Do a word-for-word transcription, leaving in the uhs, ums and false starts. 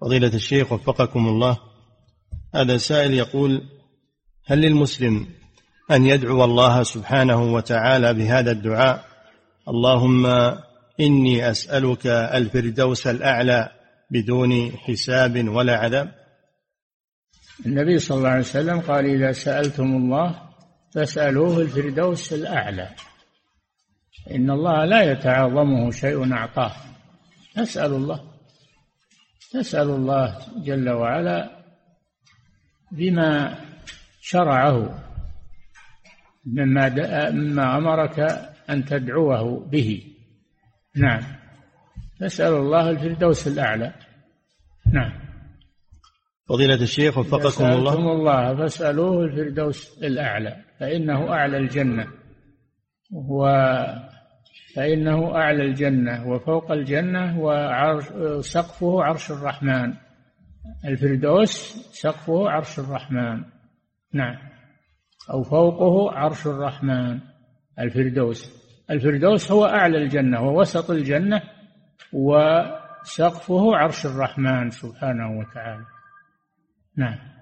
فضيلة الشيخ وفقكم الله، هذا سائل يقول: هل للمسلم أن يدعو الله سبحانه وتعالى بهذا الدعاء: اللهم إني أسألك الفردوس الأعلى بدون حساب ولا عذاب؟ النبي صلى الله عليه وسلم قال: إذا سألتم الله فاسألوه الفردوس الأعلى، إن الله لا يتعاظمه شيء أعطاه. نسأل الله تسأل الله جل وعلا بما شرعه مما, مما أمرك أن تدعوه به. نعم، نسأل الله الفردوس الأعلى. نعم. فضيلة الشيخ وفقكم الله، سألتم الله فاسألوه الفردوس الأعلى فإنه أعلى الجنة، و فإنه أعلى الجنة وفوق الجنة، وسقفه عرش الرحمن. الفردوس سقفه عرش الرحمن. نعم، أو فوقه عرش الرحمن. الفردوس الفردوس هو أعلى الجنة ووسط الجنة، وسقفه عرش الرحمن سبحانه وتعالى. نعم.